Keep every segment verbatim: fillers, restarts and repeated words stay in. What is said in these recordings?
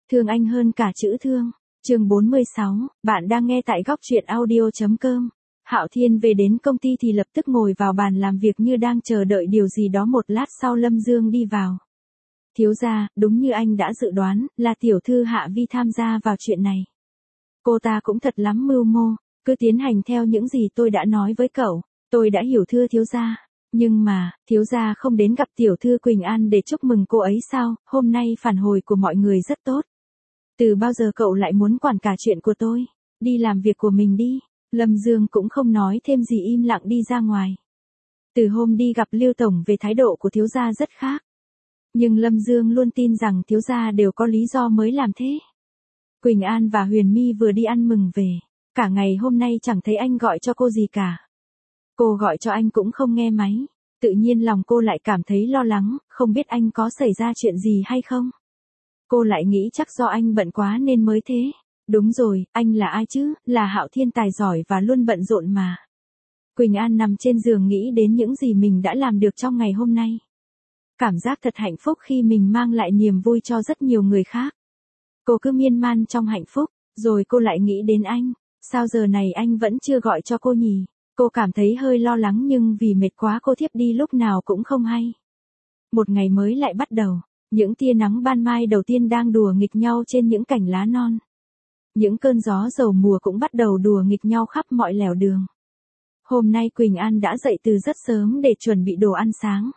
Thương anh hơn cả chữ thương. Chương bốn mươi sáu, bạn đang nghe tại góc truyện audio chấm com. Hạo Thiên về đến công ty thì lập tức ngồi vào bàn làm việc như đang chờ đợi điều gì đó. Một lát sau Lâm Dương đi vào. Thiếu gia, đúng như anh đã dự đoán, là tiểu thư Hạ Vi tham gia vào chuyện này. Cô ta cũng thật lắm mưu mô, cứ tiến hành theo những gì tôi đã nói với cậu. Tôi đã hiểu thưa thiếu gia. Nhưng mà, thiếu gia không đến gặp tiểu thư Quỳnh An để chúc mừng cô ấy sao? Hôm nay phản hồi của mọi người rất tốt. Từ bao giờ cậu lại muốn quản cả chuyện của tôi? Đi làm việc của mình đi. Lâm Dương cũng không nói thêm gì, im lặng đi ra ngoài. Từ hôm đi gặp Lưu Tổng về thái độ của thiếu gia rất khác. Nhưng Lâm Dương luôn tin rằng thiếu gia đều có lý do mới làm thế. Quỳnh An và Huyền My vừa đi ăn mừng về. Cả ngày hôm nay chẳng thấy anh gọi cho cô gì cả. Cô gọi cho anh cũng không nghe máy. Tự nhiên lòng cô lại cảm thấy lo lắng, không biết anh có xảy ra chuyện gì hay không. Cô lại nghĩ chắc do anh bận quá nên mới thế. Đúng rồi, anh là ai chứ? Là Hạo Thiên tài giỏi và luôn bận rộn mà. Quỳnh An nằm trên giường nghĩ đến những gì mình đã làm được trong ngày hôm nay. Cảm giác thật hạnh phúc khi mình mang lại niềm vui cho rất nhiều người khác. Cô cứ miên man trong hạnh phúc, rồi cô lại nghĩ đến anh. Sao giờ này anh vẫn chưa gọi cho cô nhỉ? Cô cảm thấy hơi lo lắng nhưng vì mệt quá cô thiếp đi lúc nào cũng không hay. Một ngày mới lại bắt đầu. Những tia nắng ban mai đầu tiên đang đùa nghịch nhau trên những cành lá non. Những cơn gió đầu mùa cũng bắt đầu đùa nghịch nhau khắp mọi lẻo đường. Hôm nay Quỳnh An đã dậy từ rất sớm để chuẩn bị đồ ăn sáng.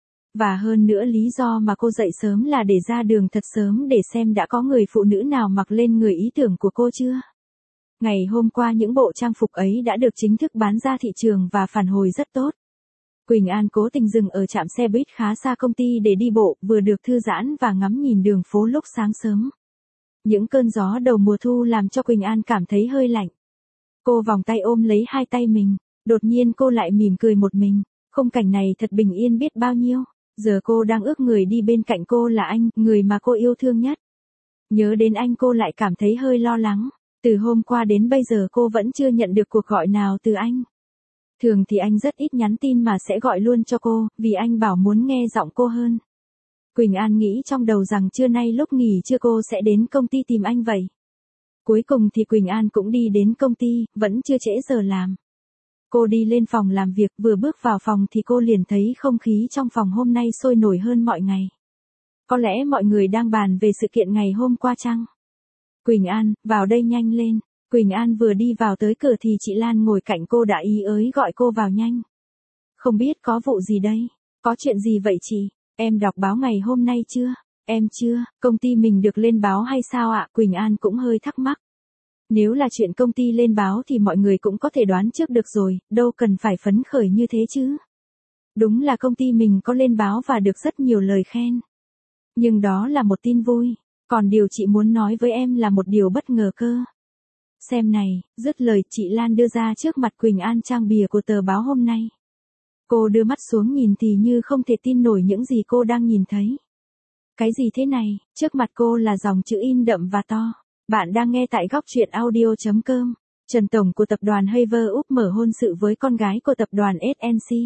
Và hơn nữa lý do mà cô dậy sớm là để ra đường thật sớm để xem đã có người phụ nữ nào mặc lên người ý tưởng của cô chưa. Ngày hôm qua những bộ trang phục ấy đã được chính thức bán ra thị trường và phản hồi rất tốt. Quỳnh An cố tình dừng ở trạm xe buýt khá xa công ty để đi bộ, vừa được thư giãn và ngắm nhìn đường phố lúc sáng sớm. Những cơn gió đầu mùa thu làm cho Quỳnh An cảm thấy hơi lạnh. Cô vòng tay ôm lấy hai tay mình, đột nhiên cô lại mỉm cười một mình. Khung cảnh này thật bình yên biết bao nhiêu. Giờ cô đang ước người đi bên cạnh cô là anh, người mà cô yêu thương nhất. Nhớ đến anh cô lại cảm thấy hơi lo lắng. Từ hôm qua đến bây giờ cô vẫn chưa nhận được cuộc gọi nào từ anh. Thường thì anh rất ít nhắn tin mà sẽ gọi luôn cho cô, vì anh bảo muốn nghe giọng cô hơn. Quỳnh An nghĩ trong đầu rằng trưa nay lúc nghỉ trưa cô sẽ đến công ty tìm anh vậy. Cuối cùng thì Quỳnh An cũng đi đến công ty, vẫn chưa trễ giờ làm. Cô đi lên phòng làm việc, vừa bước vào phòng thì cô liền thấy không khí trong phòng hôm nay sôi nổi hơn mọi ngày. Có lẽ mọi người đang bàn về sự kiện ngày hôm qua chăng? Quỳnh An, vào đây nhanh lên. Quỳnh An vừa đi vào tới cửa thì chị Lan ngồi cạnh cô đã ý ới gọi cô vào nhanh. Không biết có vụ gì đây? Có chuyện gì vậy chị? Em đọc báo ngày hôm nay chưa? Em chưa, công ty mình được lên báo hay sao ạ? Quỳnh An cũng hơi thắc mắc. Nếu là chuyện công ty lên báo thì mọi người cũng có thể đoán trước được rồi, đâu cần phải phấn khởi như thế chứ. Đúng là công ty mình có lên báo và được rất nhiều lời khen. Nhưng đó là một tin vui, còn điều chị muốn nói với em là một điều bất ngờ cơ. Xem này, dứt lời chị Lan đưa ra trước mặt Quỳnh An trang bìa của tờ báo hôm nay. Cô đưa mắt xuống nhìn thì như không thể tin nổi những gì cô đang nhìn thấy. Cái gì thế này? Trước mặt cô là dòng chữ in đậm và to. Bạn đang nghe tại góc truyện audio chấm com. Trần Tổng của tập đoàn Haver úp mở hôn sự với con gái của tập đoàn ét en xê.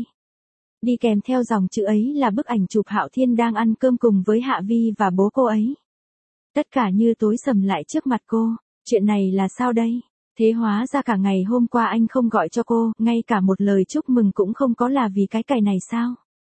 Đi kèm theo dòng chữ ấy là bức ảnh chụp Hạo Thiên đang ăn cơm cùng với Hạ Vi và bố cô ấy. Tất cả như tối sầm lại trước mặt cô. Chuyện này là sao đây? Thế hóa ra cả ngày hôm qua anh không gọi cho cô, ngay cả một lời chúc mừng cũng không có, là vì cái cày này sao?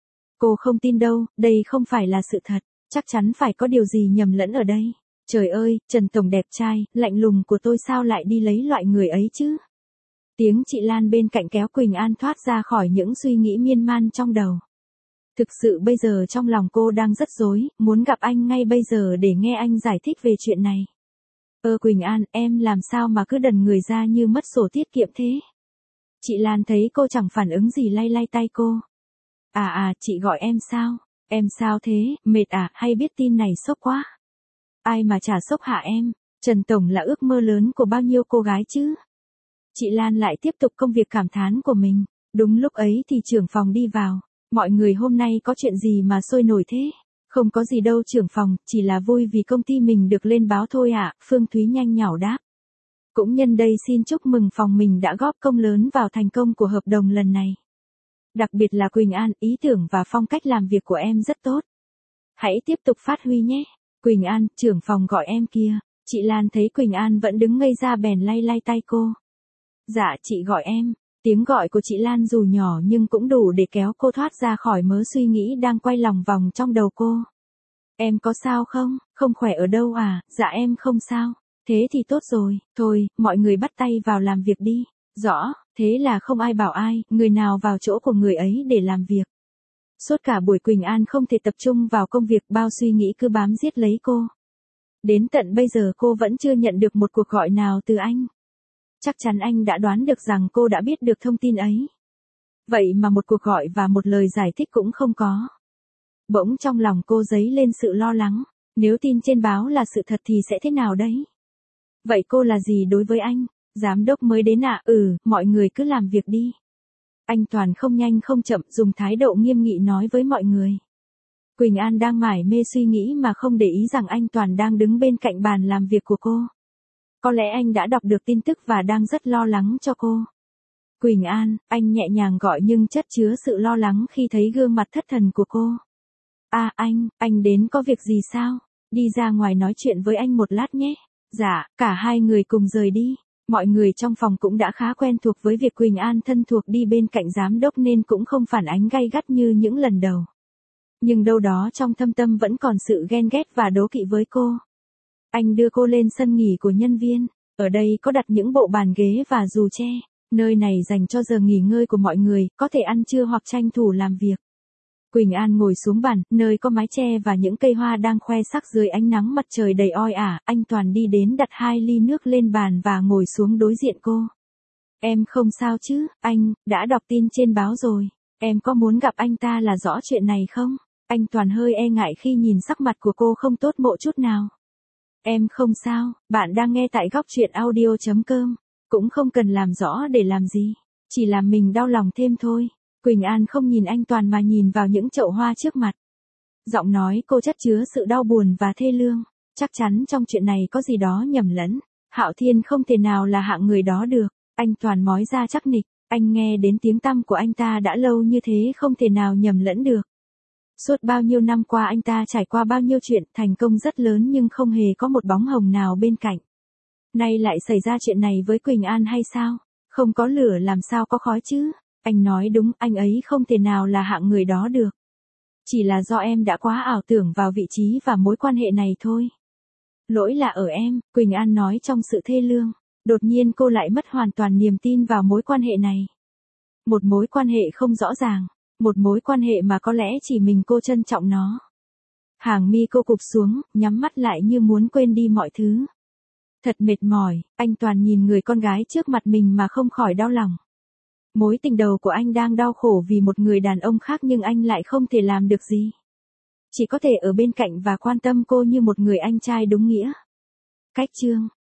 Cô không tin đâu, đây không phải là sự thật, chắc chắn phải có điều gì nhầm lẫn ở đây. Trời ơi, Trần Tổng đẹp trai, lạnh lùng của tôi sao lại đi lấy loại người ấy chứ? Tiếng chị Lan bên cạnh kéo Quỳnh An thoát ra khỏi những suy nghĩ miên man trong đầu. Thực sự bây giờ trong lòng cô đang rất rối, muốn gặp anh ngay bây giờ để nghe anh giải thích về chuyện này. Ơ Quỳnh An, em làm sao mà cứ đần người ra như mất sổ tiết kiệm thế? Chị Lan thấy cô chẳng phản ứng gì lay lay tay cô. À à, chị gọi em sao? Em sao thế, mệt à, hay biết tin này sốc quá? Ai mà chả sốc hả em? Trần Tổng là ước mơ lớn của bao nhiêu cô gái chứ? Chị Lan lại tiếp tục công việc cảm thán của mình. Đúng lúc ấy thì trưởng phòng đi vào. Mọi người hôm nay có chuyện gì mà sôi nổi thế? Không có gì đâu trưởng phòng, chỉ là vui vì công ty mình được lên báo thôi ạ, à, Phương Thúy nhanh nhảu đáp. Cũng nhân đây xin chúc mừng phòng mình đã góp công lớn vào thành công của hợp đồng lần này. Đặc biệt là Quỳnh An, ý tưởng và phong cách làm việc của em rất tốt. Hãy tiếp tục phát huy nhé. Quỳnh An, trưởng phòng gọi em kia. Chị Lan thấy Quỳnh An vẫn đứng ngây ra bèn lay lay tay cô. Dạ chị gọi em. Tiếng gọi của chị Lan dù nhỏ nhưng cũng đủ để kéo cô thoát ra khỏi mớ suy nghĩ đang quay lòng vòng trong đầu cô. Em có sao không? Không khỏe ở đâu à? Dạ em không sao. Thế thì tốt rồi. Thôi, mọi người bắt tay vào làm việc đi. Rõ, thế là không ai bảo ai, người nào vào chỗ của người ấy để làm việc. Suốt cả buổi Quỳnh An không thể tập trung vào công việc, bao suy nghĩ cứ bám giết lấy cô. Đến tận bây giờ cô vẫn chưa nhận được một cuộc gọi nào từ anh. Chắc chắn anh đã đoán được rằng cô đã biết được thông tin ấy. Vậy mà một cuộc gọi và một lời giải thích cũng không có. Bỗng trong lòng cô dấy lên sự lo lắng. Nếu tin trên báo là sự thật thì sẽ thế nào đấy? Vậy cô là gì đối với anh? Giám đốc mới đến ạ? À? Ừ, mọi người cứ làm việc đi. Anh Toàn không nhanh không chậm dùng thái độ nghiêm nghị nói với mọi người. Quỳnh An đang mải mê suy nghĩ mà không để ý rằng anh Toàn đang đứng bên cạnh bàn làm việc của cô. Có lẽ anh đã đọc được tin tức và đang rất lo lắng cho cô. Quỳnh An, anh nhẹ nhàng gọi nhưng chất chứa sự lo lắng khi thấy gương mặt thất thần của cô. À anh, anh đến có việc gì sao? Đi ra ngoài nói chuyện với anh một lát nhé. Dạ, cả hai người cùng rời đi. Mọi người trong phòng cũng đã khá quen thuộc với việc Quỳnh An thân thuộc đi bên cạnh giám đốc nên cũng không phản ánh gay gắt như những lần đầu. Nhưng đâu đó trong thâm tâm vẫn còn sự ghen ghét và đố kỵ với cô. Anh đưa cô lên sân nghỉ của nhân viên. Ở đây có đặt những bộ bàn ghế và dù tre. Nơi này dành cho giờ nghỉ ngơi của mọi người, có thể ăn trưa hoặc tranh thủ làm việc. Quỳnh An ngồi xuống bàn, nơi có mái che và những cây hoa đang khoe sắc dưới ánh nắng mặt trời đầy oi ả. Anh Toàn đi đến đặt hai ly nước lên bàn và ngồi xuống đối diện cô. Em không sao chứ, anh, đã đọc tin trên báo rồi. Em có muốn gặp anh ta là rõ chuyện này không? Anh Toàn hơi e ngại khi nhìn sắc mặt của cô không tốt bộ chút nào. Em không sao, bạn đang nghe tại góc truyện audio chấm com. Cũng không cần làm rõ để làm gì. Chỉ làm mình đau lòng thêm thôi. Quỳnh An không nhìn anh Toàn mà nhìn vào những chậu hoa trước mặt. Giọng nói cô chất chứa sự đau buồn và thê lương. Chắc chắn trong chuyện này có gì đó nhầm lẫn. Hạo Thiên không thể nào là hạng người đó được. Anh Toàn mói ra chắc nịch. Anh nghe đến tiếng tăm của anh ta đã lâu như thế không thể nào nhầm lẫn được. Suốt bao nhiêu năm qua anh ta trải qua bao nhiêu chuyện thành công rất lớn nhưng không hề có một bóng hồng nào bên cạnh. Nay lại xảy ra chuyện này với Quỳnh An hay sao? Không có lửa làm sao có khói chứ? Anh nói đúng, anh ấy không thể nào là hạng người đó được. Chỉ là do em đã quá ảo tưởng vào vị trí và mối quan hệ này thôi. Lỗi là ở em, Quỳnh An nói trong sự thê lương. Đột nhiên cô lại mất hoàn toàn niềm tin vào mối quan hệ này. Một mối quan hệ không rõ ràng. Một mối quan hệ mà có lẽ chỉ mình cô trân trọng nó. Hàng mi cô cụp xuống, nhắm mắt lại như muốn quên đi mọi thứ. Thật mệt mỏi, anh Toàn nhìn người con gái trước mặt mình mà không khỏi đau lòng. Mối tình đầu của anh đang đau khổ vì một người đàn ông khác nhưng anh lại không thể làm được gì. Chỉ có thể ở bên cạnh và quan tâm cô như một người anh trai đúng nghĩa. Cách chương